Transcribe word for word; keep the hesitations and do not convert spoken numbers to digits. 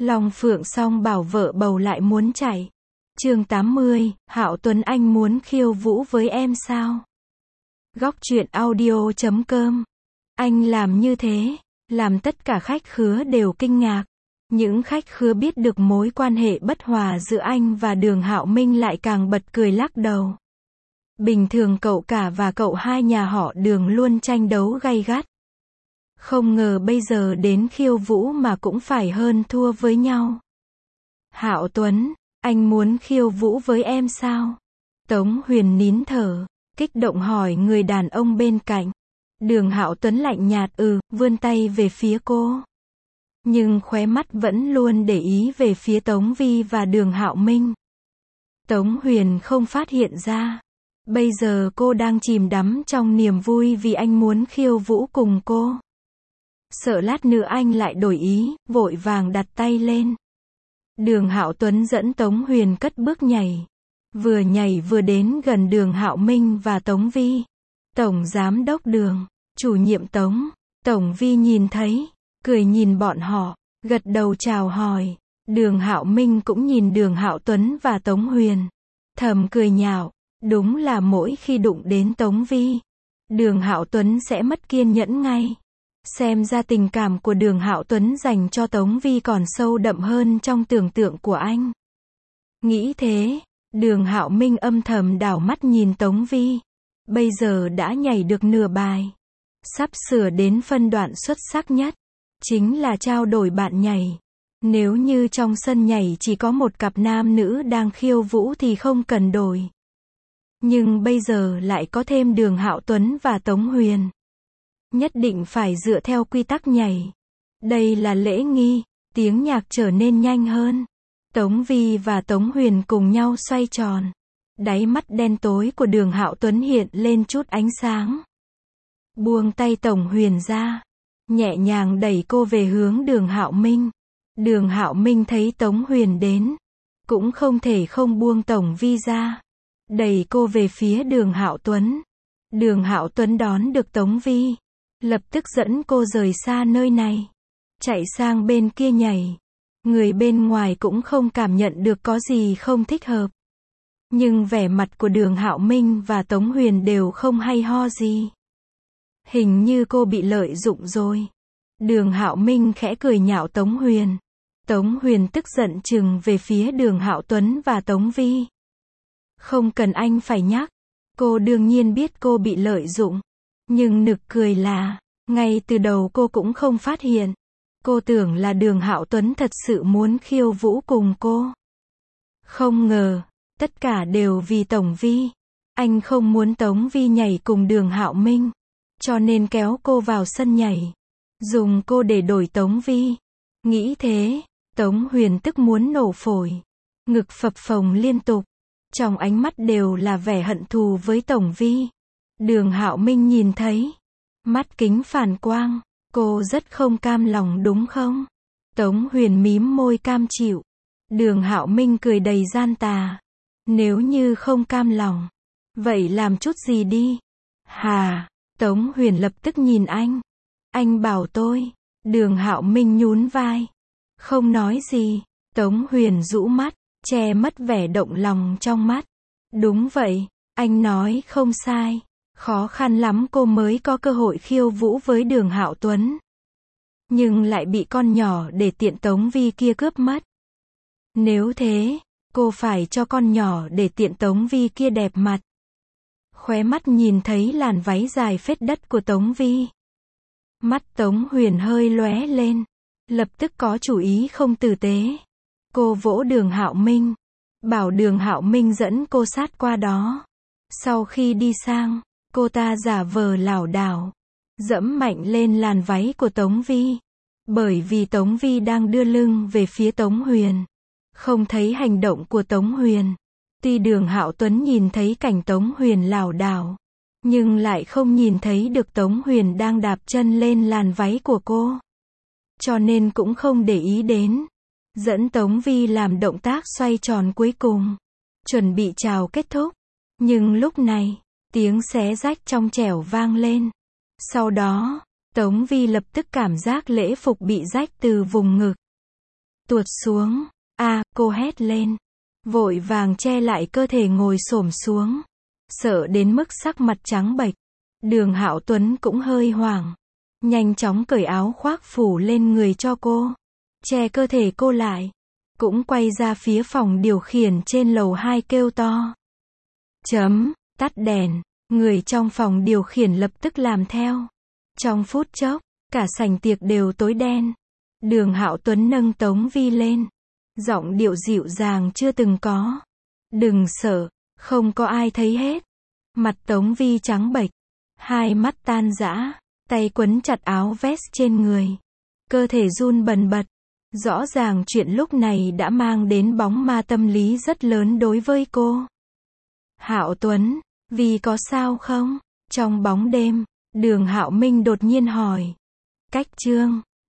Long Phượng song bảo vợ bầu lại muốn chạy. Chương tám mươi, Hạo Tuấn anh muốn khiêu vũ với em sao? Góc truyện audio chấm com. Anh làm như thế, làm tất cả khách khứa đều kinh ngạc. Những khách khứa biết được mối quan hệ bất hòa giữa anh và Đường Hạo Minh lại càng bật cười lắc đầu. Bình thường cậu cả và cậu hai nhà họ Đường luôn tranh đấu gay gắt. Không ngờ bây giờ đến khiêu vũ mà cũng phải hơn thua với nhau. Hạo Tuấn, anh muốn khiêu vũ với em sao? Tống Huyền nín thở, kích động hỏi người đàn ông bên cạnh. Đường Hạo Tuấn lạnh nhạt ừ, vươn tay về phía cô. Nhưng khóe mắt vẫn luôn để ý về phía Tống Vi và Đường Hạo Minh. Tống Huyền không phát hiện ra. Bây giờ cô đang chìm đắm trong niềm vui vì anh muốn khiêu vũ cùng cô. Sợ lát nữa anh lại đổi ý, vội vàng đặt tay lên. Đường Hạo Tuấn dẫn Tống Huyền cất bước nhảy. Vừa nhảy vừa đến gần Đường Hạo Minh và Tống Vi. Tổng giám đốc Đường, chủ nhiệm Tống, Tổng Vi nhìn thấy, cười nhìn bọn họ, gật đầu chào hỏi. Đường Hạo Minh cũng nhìn Đường Hạo Tuấn và Tống Huyền, thầm cười nhạo, đúng là mỗi khi đụng đến Tống Vi, Đường Hạo Tuấn sẽ mất kiên nhẫn ngay. Xem ra tình cảm của Đường Hạo Tuấn dành cho Tống Vi còn sâu đậm hơn trong tưởng tượng của anh. Nghĩ thế, Đường Hạo Minh âm thầm đảo mắt nhìn Tống Vi. Bây giờ đã nhảy được nửa bài, sắp sửa đến phân đoạn xuất sắc nhất, chính là trao đổi bạn nhảy. Nếu như trong sân nhảy chỉ có một cặp nam nữ đang khiêu vũ thì không cần đổi. Nhưng bây giờ lại có thêm Đường Hạo Tuấn và Tống Huyền. Nhất định phải dựa theo quy tắc nhảy. Đây là lễ nghi, tiếng nhạc trở nên nhanh hơn. Tống Vi và Tống Huyền cùng nhau xoay tròn. Đáy mắt đen tối của Đường Hạo Tuấn hiện lên chút ánh sáng. Buông tay Tống Huyền ra, nhẹ nhàng đẩy cô về hướng Đường Hạo Minh. Đường Hạo Minh thấy Tống Huyền đến, cũng không thể không buông Tống Vi ra, đẩy cô về phía Đường Hạo Tuấn. Đường Hạo Tuấn đón được Tống Vi, lập tức dẫn cô rời xa nơi này, chạy sang bên kia nhảy. Người bên ngoài cũng không cảm nhận được có gì không thích hợp. Nhưng vẻ mặt của Đường Hạo Minh và Tống Huyền đều không hay ho gì. Hình như cô bị lợi dụng rồi. Đường Hạo Minh khẽ cười nhạo Tống Huyền. Tống Huyền tức giận chừng về phía Đường Hạo Tuấn và Tống Vi. Không cần anh phải nhắc. Cô đương nhiên biết cô bị lợi dụng. Nhưng nực cười là, ngay từ đầu cô cũng không phát hiện. Cô tưởng là Đường Hạo Tuấn thật sự muốn khiêu vũ cùng cô. Không ngờ, tất cả đều vì Tống Vi. Anh không muốn Tống Vi nhảy cùng Đường Hạo Minh, cho nên kéo cô vào sân nhảy, dùng cô để đổi Tống Vi. Nghĩ thế, Tống Huyền tức muốn nổ phổi, ngực phập phồng liên tục, trong ánh mắt đều là vẻ hận thù với Tống Vi. Đường Hạo Minh nhìn thấy, mắt kính phản quang, cô rất không cam lòng đúng không? Tống Huyền mím môi cam chịu. Đường Hạo Minh cười đầy gian tà. Nếu như không cam lòng, vậy làm chút gì đi. Hà, Tống Huyền lập tức nhìn anh. Anh bảo tôi. Đường Hạo Minh nhún vai, không nói gì. Tống Huyền rũ mắt, che mất vẻ động lòng trong mắt. Đúng vậy, anh nói không sai. Khó khăn lắm cô mới có cơ hội khiêu vũ với Đường Hạo Tuấn. Nhưng lại bị con nhỏ để tiện Tống Vi kia cướp mất. Nếu thế, cô phải cho con nhỏ để tiện Tống Vi kia đẹp mặt. Khóe mắt nhìn thấy làn váy dài phết đất của Tống Vi. Mắt Tống Huyền hơi lóe lên, lập tức có chủ ý không tử tế. Cô vỗ Đường Hạo Minh, bảo Đường Hạo Minh dẫn cô sát qua đó. Sau khi đi sang, cô ta giả vờ lảo đảo, dẫm mạnh lên làn váy của Tống Vi. Bởi vì Tống Vi đang đưa lưng về phía Tống Huyền, không thấy hành động của Tống Huyền. Tuy Đường Hạo Tuấn nhìn thấy cảnh Tống Huyền lảo đảo, nhưng lại không nhìn thấy được Tống Huyền đang đạp chân lên làn váy của cô. Cho nên cũng không để ý đến. Dẫn Tống Vi làm động tác xoay tròn cuối cùng, chuẩn bị chào kết thúc. Nhưng lúc này, tiếng xé rách trong trẻo vang lên. Sau đó, Tống Vi lập tức cảm giác lễ phục bị rách từ vùng ngực. tuột xuống. A, cô hét lên. Vội vàng che lại cơ thể ngồi xổm xuống. Sợ đến mức sắc mặt trắng bệch. Đường Hạo Tuấn cũng hơi hoảng. Nhanh chóng cởi áo khoác phủ lên người cho cô. Che cơ thể cô lại. Cũng quay ra phía phòng điều khiển trên lầu hai kêu to. Chấm, tắt đèn. Người trong phòng điều khiển lập tức làm theo. Trong phút chốc, cả sảnh tiệc đều tối đen. Đường Hạo Tuấn nâng Tống Vi lên. Giọng điệu dịu dàng chưa từng có. Đừng sợ, không có ai thấy hết. Mặt Tống Vi trắng bệch. Hai mắt tan rã. Tay quấn chặt áo vest trên người. Cơ thể run bần bật. Rõ ràng chuyện lúc này đã mang đến bóng ma tâm lý rất lớn đối với cô. Hạo Tuấn, Vi có sao không? Trong bóng đêm, Đường Hạo Minh đột nhiên hỏi. Cách Trương.